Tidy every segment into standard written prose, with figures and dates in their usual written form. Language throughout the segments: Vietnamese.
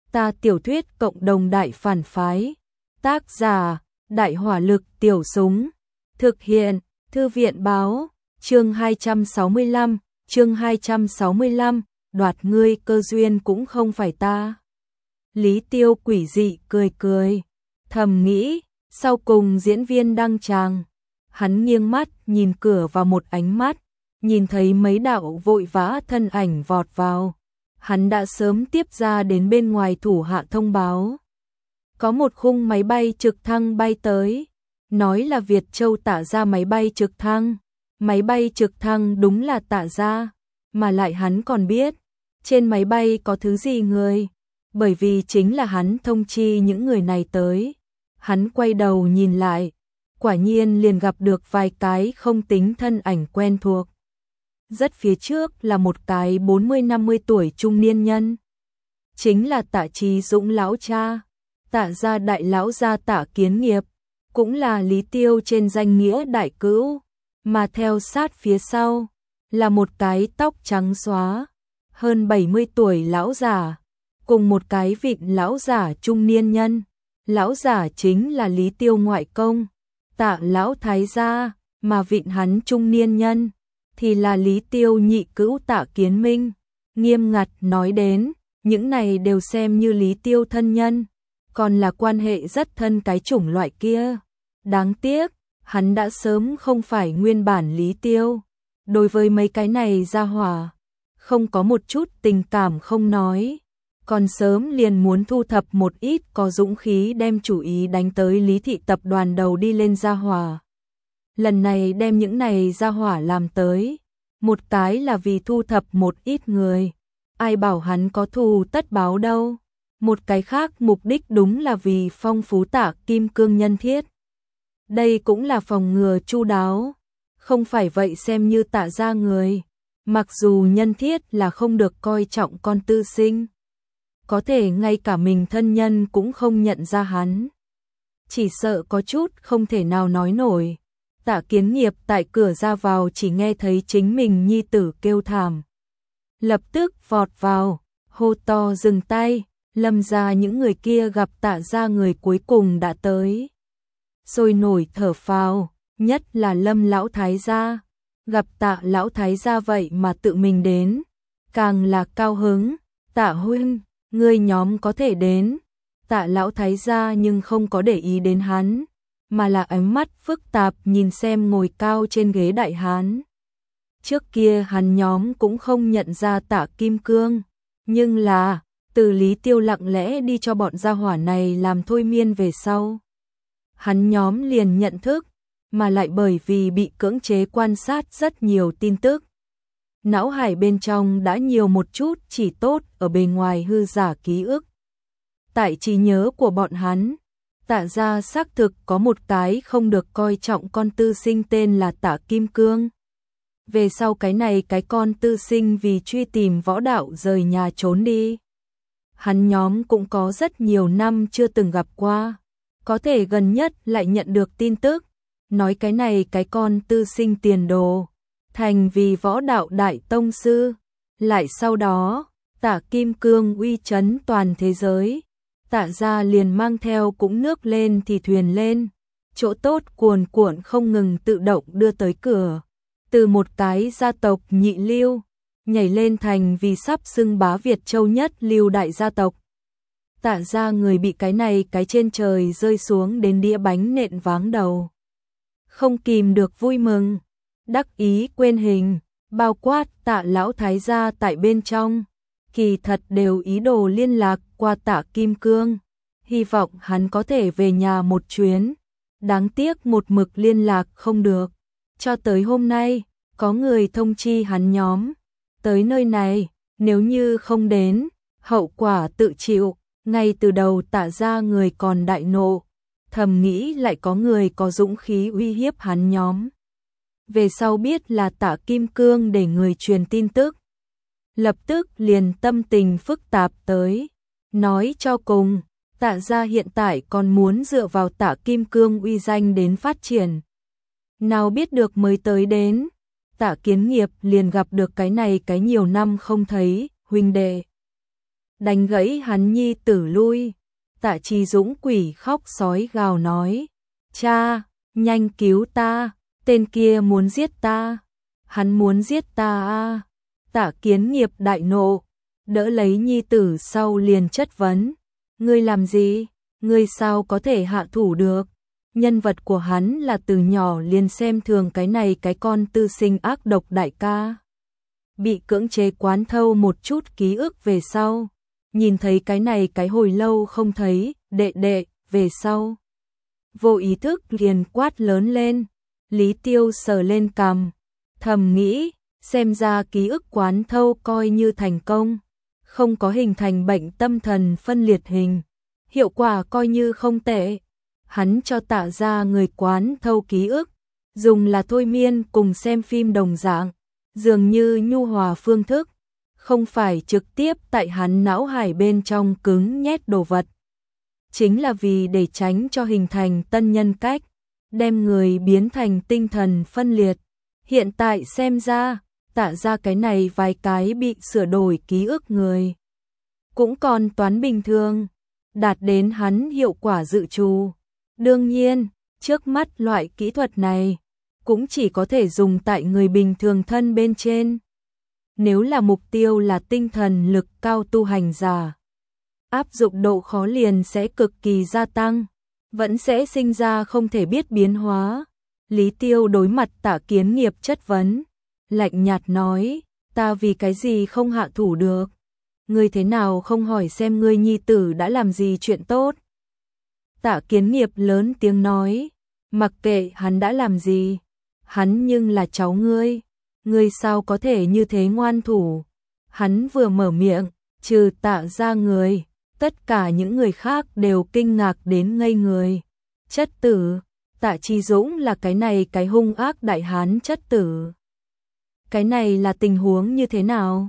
Ta tiểu thuyết cộng đồng đại phản phái. Tác giả, Đại hỏa lực tiểu súng. Thực hiện, Thư viện báo, chương 265, đoạt ngươi cơ duyên cũng không phải ta. Lý Tiêu quỷ dị cười cười, thầm nghĩ, sau cùng diễn viên đăng tràng. Hắn nghiêng mắt nhìn cửa vào một ánh mắt, nhìn thấy mấy đạo vội vã thân ảnh vọt vào. Hắn đã sớm tiếp ra đến bên ngoài thủ hạ thông báo. Có một khung máy bay trực thăng bay tới, nói là Việt Châu Tạ Gia máy bay trực thăng. Máy bay trực thăng đúng là Tạ Gia, mà lại hắn còn biết, trên máy bay có thứ gì người, bởi vì chính là hắn thông chi những người này tới. Hắn quay đầu nhìn lại, quả nhiên liền gặp được vài cái không tính thân ảnh quen thuộc. Rất phía trước là một cái 40-50 tuổi trung niên nhân. Chính là Tạ Chí Dũng lão cha, Tạ Gia đại lão gia Tạ Kiến Nghiệp, cũng là Lý Tiêu trên danh nghĩa đại cữu, mà theo sát phía sau là một cái tóc trắng xóa, hơn 70 tuổi lão giả, cùng một cái vịn lão giả trung niên nhân. Lão giả chính là Lý Tiêu ngoại công, Tạ lão thái gia, mà vịn hắn trung niên nhân thì là Lý Tiêu nhị cữu Tạ Kiến Minh. Nghiêm ngặt nói đến, những này đều xem như Lý Tiêu thân nhân, còn là quan hệ rất thân cái chủng loại kia. Đáng tiếc, hắn đã sớm không phải nguyên bản Lý Tiêu. Đối với mấy cái này ra hỏa, không có một chút tình cảm không nói, còn sớm liền muốn thu thập một ít có dũng khí đem chủ ý đánh tới Lý thị tập đoàn đầu đi lên ra hỏa. Lần này đem những này ra hỏa làm tới, một cái là vì thu thập một ít người, ai bảo hắn có thù tất báo đâu. Một cái khác mục đích đúng là vì phong phú Tạ Kim Cương nhân thiết. Đây cũng là phòng ngừa chu đáo, không phải vậy xem như Tạ Gia người, mặc dù nhân thiết là không được coi trọng con tư sinh, có thể ngay cả mình thân nhân cũng không nhận ra hắn, chỉ sợ có chút không thể nào nói nổi. Tạ Kiến Nghiệp tại cửa ra vào chỉ nghe thấy chính mình nhi tử kêu thảm, lập tức vọt vào, hô to dừng tay. Lâm gia những người kia gặp Tạ Gia người cuối cùng đã tới, sôi nổi thở phào, nhất là Lâm lão thái gia, gặp Tạ lão thái gia vậy mà tự mình đến, càng là cao hứng. Tạ huynh, ngươi nhóm có thể đến. Tạ lão thái gia nhưng không có để ý đến hắn, mà là ánh mắt phức tạp nhìn xem ngồi cao trên ghế đại hán. Trước kia hắn nhóm cũng không nhận ra Tạ Kim Cương, nhưng là từ Lý Tiêu lặng lẽ đi cho bọn gia hỏa này làm thôi miên về sau, hắn nhóm liền nhận thức, mà lại bởi vì bị cưỡng chế quan sát rất nhiều tin tức, não hải bên trong đã nhiều một chút chỉ tốt ở bề ngoài hư giả ký ức. Tại trí nhớ của bọn hắn, Tạ Gia xác thực có một cái không được coi trọng con tư sinh tên là Tạ Kim Cương. Về sau cái này cái con tư sinh vì truy tìm võ đạo rời nhà trốn đi. Hắn nhóm cũng có rất nhiều năm chưa từng gặp qua, có thể gần nhất lại nhận được tin tức, nói cái này cái con tư sinh tiền đồ, thành vì võ đạo đại tông sư, lại sau đó, Tạ Kim Cương uy chấn toàn thế giới, Tạ Gia liền mang theo cũng nước lên thì thuyền lên, chỗ tốt cuồn cuộn không ngừng tự động đưa tới cửa, từ một cái gia tộc nhị lưu nhảy lên thành vì sắp xưng bá Việt Châu nhất lưu đại gia tộc. Tạ Gia người bị cái này cái trên trời rơi xuống đến đĩa bánh nện váng đầu, không kìm được vui mừng, đắc ý quên hình, bao quát Tạ lão thái gia tại bên trong, kỳ thật đều ý đồ liên lạc qua Tạ Kim Cương, hy vọng hắn có thể về nhà một chuyến, đáng tiếc một mực liên lạc không được, cho tới hôm nay, có người thông chi hắn nhóm tới nơi này, nếu như không đến, hậu quả tự chịu. Ngay từ đầu Tạ Gia người còn đại nộ, thầm nghĩ lại có người có dũng khí uy hiếp hắn nhóm. Về sau biết là Tạ Kim Cương để người truyền tin tức, lập tức liền tâm tình phức tạp tới. Nói cho cùng, Tạ Gia hiện tại còn muốn dựa vào Tạ Kim Cương uy danh đến phát triển. Nào biết được mới tới đến, Tạ Kiến Nghiệp liền gặp được cái này cái nhiều năm không thấy huynh đệ. đánh gãy hắn nhi tử lui. Tạ Chi Dũng quỷ khóc sói gào nói, cha, nhanh cứu ta, tên kia muốn giết ta, hắn muốn giết ta a. Tạ Kiến Nghiệp đại nộ, đỡ lấy nhi tử sau liền chất vấn, ngươi làm gì, ngươi sao có thể hạ thủ được? Nhân vật của hắn là từ nhỏ liền xem thường cái này cái con tư sinh ác độc đại ca. Bị cưỡng chế quán thâu một chút ký ức về sau, nhìn thấy cái này cái hồi lâu không thấy, đệ đệ, về sau. Vô ý thức liền quát lớn lên, Lý Tiêu sờ lên cằm, thầm nghĩ, xem ra ký ức quán thâu coi như thành công, không có hình thành bệnh tâm thần phân liệt hình, hiệu quả coi như không tệ. Hắn cho Tạ ra người quán thâu ký ức, dùng là thôi miên cùng xem phim đồng dạng, dường như nhu hòa phương thức, không phải trực tiếp tại hắn não hải bên trong cứng nhét đồ vật. Chính là vì để tránh cho hình thành tân nhân cách, đem người biến thành tinh thần phân liệt. Hiện tại xem ra, Tạ ra cái này vài cái bị sửa đổi ký ức người, cũng còn toán bình thường, đạt đến hắn hiệu quả dự trù. Đương nhiên, trước mắt loại kỹ thuật này cũng chỉ có thể dùng tại người bình thường thân bên trên. Nếu là mục tiêu là tinh thần lực cao tu hành giả, áp dụng độ khó liền sẽ cực kỳ gia tăng, vẫn sẽ sinh ra không thể biết biến hóa. Lý Tiêu đối mặt Tạ Kiến Nghiệp chất vấn, lạnh nhạt nói, ta vì cái gì không hạ thủ được? Ngươi thế nào không hỏi xem ngươi nhi tử đã làm gì chuyện tốt? Tạ Kiến Nghiệp lớn tiếng nói, mặc kệ hắn đã làm gì, hắn nhưng là cháu ngươi sao có thể như thế ngoan thủ? Hắn vừa mở miệng, trừ Tạ ra người, tất cả những người khác đều kinh ngạc đến ngây người. Chất tử, Tạ Chi Dũng là cái này cái hung ác đại hán chất tử. Cái này là tình huống như thế nào?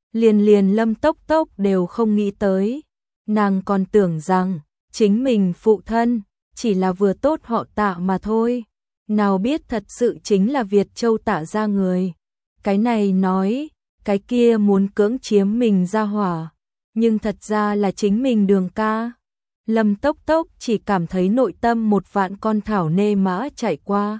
Liền Lâm Tốc Tốc đều không nghĩ tới, nàng còn tưởng rằng chính mình phụ thân chỉ là vừa tốt họ Tạ mà thôi, nào biết thật sự chính là Việt Châu Tạ ra người. Cái này nói, cái kia muốn cưỡng chiếm mình ra hỏa, nhưng thật ra là chính mình Đường ca. Lâm Tốc Tốc chỉ cảm thấy nội tâm một vạn con thảo nê mã chạy qua.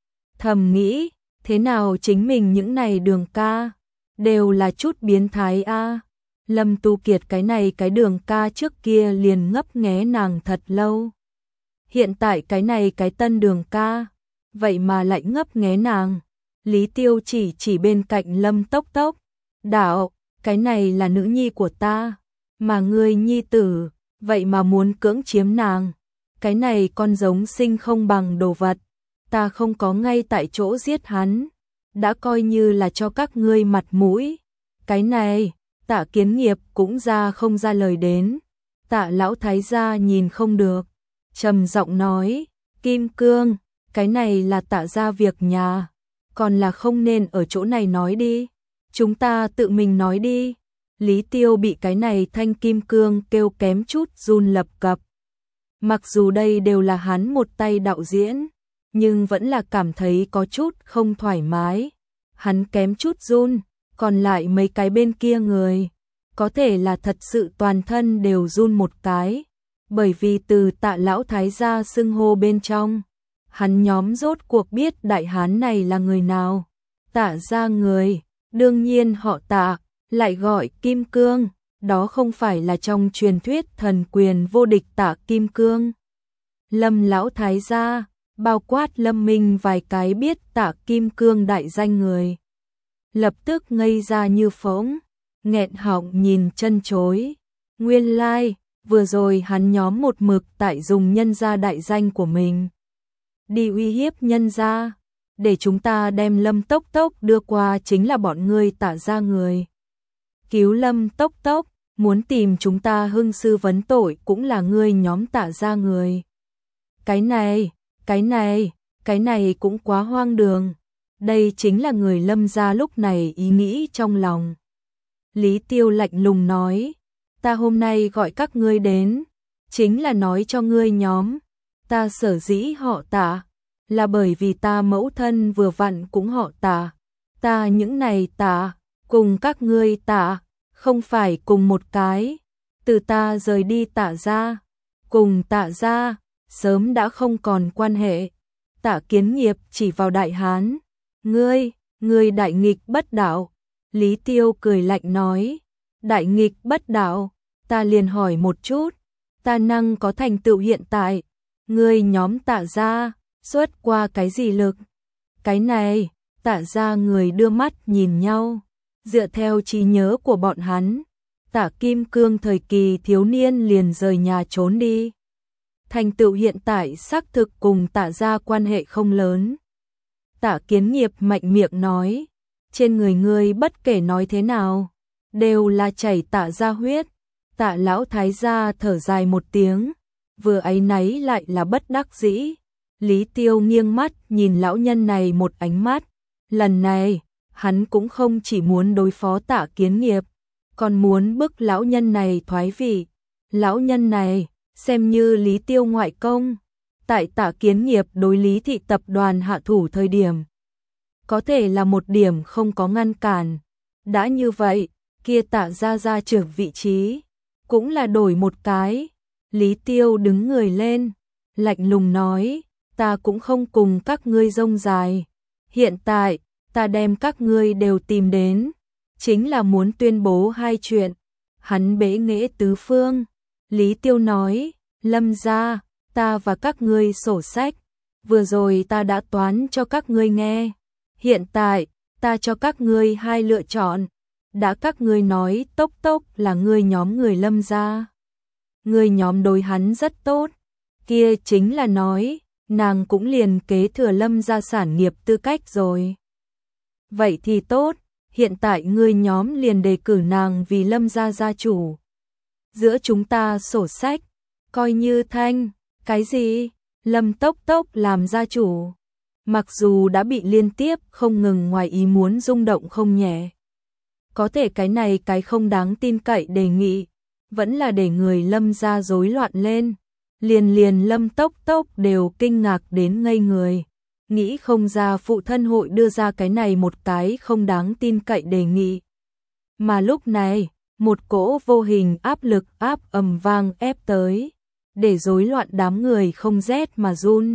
Thầm nghĩ, thế nào chính mình những này Đường ca đều là chút biến thái a. Lâm Tu Kiệt cái này cái Đường ca trước kia liền ngấp nghé nàng thật lâu. Hiện tại cái này cái tân Đường ca, vậy mà lại ngấp nghé nàng. Lý Tiêu chỉ bên cạnh Lâm Tốc Tốc, đạo, cái này là nữ nhi của ta, mà ngươi nhi tử, vậy mà muốn cưỡng chiếm nàng. Cái này con giống sinh không bằng đồ vật, ta không có ngay tại chỗ giết hắn, đã coi như là cho các ngươi mặt mũi. Cái này, Tạ Kiến Nghiệp cũng ra không ra lời đến. Tạ lão thái gia nhìn không được, trầm giọng nói, Kim Cương, cái này là Tạ gia việc nhà, còn là không nên ở chỗ này nói đi, chúng ta tự mình nói đi. Lý Tiêu bị cái này thanh kim cương kêu kém chút run lập cập. Mặc dù đây đều là hắn một tay đạo diễn, nhưng vẫn là cảm thấy có chút không thoải mái. Hắn kém chút run, còn lại mấy cái bên kia người, có thể là thật sự toàn thân đều run một cái, bởi vì từ Tạ lão thái gia xưng hô bên trong, hắn nhóm rốt cuộc biết đại hán này là người nào. Tạ ra người, đương nhiên họ Tạ, lại gọi Kim Cương, đó không phải là trong truyền thuyết thần quyền vô địch Tạ Kim Cương. Lâm lão thái gia, bao quát Lâm Minh vài cái biết Tạ Kim Cương đại danh người, lập tức ngây ra như phỗng, nghẹn họng nhìn chân chối. Nguyên lai, vừa rồi hắn nhóm một mực tại dùng nhân gia đại danh của mình đi uy hiếp nhân gia, để chúng ta đem Lâm Tốc Tốc đưa qua chính là bọn ngươi Tạ ra người. Cứu Lâm Tốc Tốc, muốn tìm chúng ta hưng sư vấn tội cũng là ngươi nhóm Tạ ra người. Cái này cũng quá hoang đường. Đây chính là người Lâm gia lúc này ý nghĩ trong lòng. Lý Tiêu lạnh lùng nói, ta hôm nay gọi các ngươi đến, chính là nói cho ngươi nhóm, ta sở dĩ họ Tạ, là bởi vì ta mẫu thân vừa vặn cũng họ Tạ. Ta những này Tạ, cùng các ngươi Tạ, không phải cùng một cái. Từ ta rời đi Tạ gia, cùng Tạ gia sớm đã không còn quan hệ. Tạ Kiến Nghiệp chỉ vào Đại Hán. Ngươi đại nghịch bất đạo. Lý Tiêu cười lạnh nói. Đại nghịch bất đạo, ta liền hỏi một chút. Ta năng có thành tựu hiện tại, ngươi nhóm Tạ gia xuất qua cái gì lực? Cái này, Tạ gia người đưa mắt nhìn nhau. Dựa theo trí nhớ của bọn hắn, Tạ Kim Cương thời kỳ thiếu niên liền rời nhà trốn đi. Thành tựu hiện tại xác thực cùng Tạ gia quan hệ không lớn. Tạ Kiến Nghiệp mạnh miệng nói, trên người ngươi bất kể nói thế nào, đều là chảy Tạ gia huyết. Tạ lão thái gia thở dài một tiếng, vừa áy náy lại là bất đắc dĩ. Lý Tiêu nghiêng mắt nhìn lão nhân này một ánh mắt, lần này, hắn cũng không chỉ muốn đối phó Tạ Kiến Nghiệp, còn muốn bức lão nhân này thoái vị. Lão nhân này, xem như Lý Tiêu ngoại công, tại Tạ Kiến Nghiệp đối Lý thị tập đoàn hạ thủ thời điểm. Có thể là một điểm không có ngăn cản. Đã như vậy, kia Tạ gia trưởng vị trí, cũng là đổi một cái. Lý Tiêu đứng người lên, lạnh lùng nói, ta cũng không cùng các ngươi rông dài. Hiện tại, ta đem các ngươi đều tìm đến, chính là muốn tuyên bố hai chuyện. Hắn bẽ nghễ tứ phương. Lý Tiêu nói, Lâm gia, ta và các ngươi sổ sách, vừa rồi ta đã toán cho các ngươi nghe. Hiện tại, ta cho các ngươi hai lựa chọn. Đã các ngươi nói Tốc Tốc là ngươi nhóm người Lâm gia, ngươi nhóm đối hắn rất tốt, kia chính là nói, nàng cũng liền kế thừa Lâm gia sản nghiệp tư cách rồi. Vậy thì tốt, hiện tại ngươi nhóm liền đề cử nàng vì Lâm gia gia chủ. Giữa chúng ta sổ sách, coi như thanh, cái gì? Lâm Tốc Tốc làm gia chủ. Mặc dù đã bị liên tiếp không ngừng ngoài ý muốn rung động không nhẹ. Có thể cái này cái không đáng tin cậy đề nghị, vẫn là để người Lâm gia rối loạn lên. Liền Lâm Tốc Tốc đều kinh ngạc đến ngây người. Nghĩ không ra phụ thân hội đưa ra cái này một cái không đáng tin cậy đề nghị. Mà lúc này, một cỗ vô hình áp lực ầm vang ép tới, để rối loạn đám người không rét mà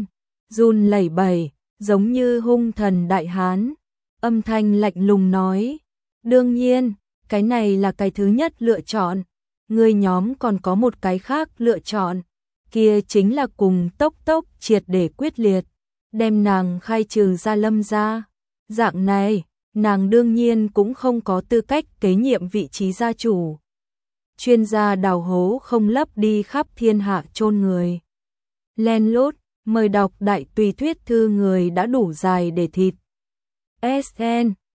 run lẩy bẩy, giống như hung thần đại hán. Âm thanh lạnh lùng nói, đương nhiên, cái này là cái thứ nhất lựa chọn, ngươi nhóm còn có một cái khác lựa chọn, kia chính là cùng Tốc Tốc triệt để quyết liệt, đem nàng khai trừ ra Lâm gia. Dạng này, nàng đương nhiên cũng không có tư cách kế nhiệm vị trí gia chủ. Chuyên gia đào hố không lấp đi khắp thiên hạ chôn người. Len lút, mời đọc đại tùy thuyết thư người đã đủ dài để thịt. SN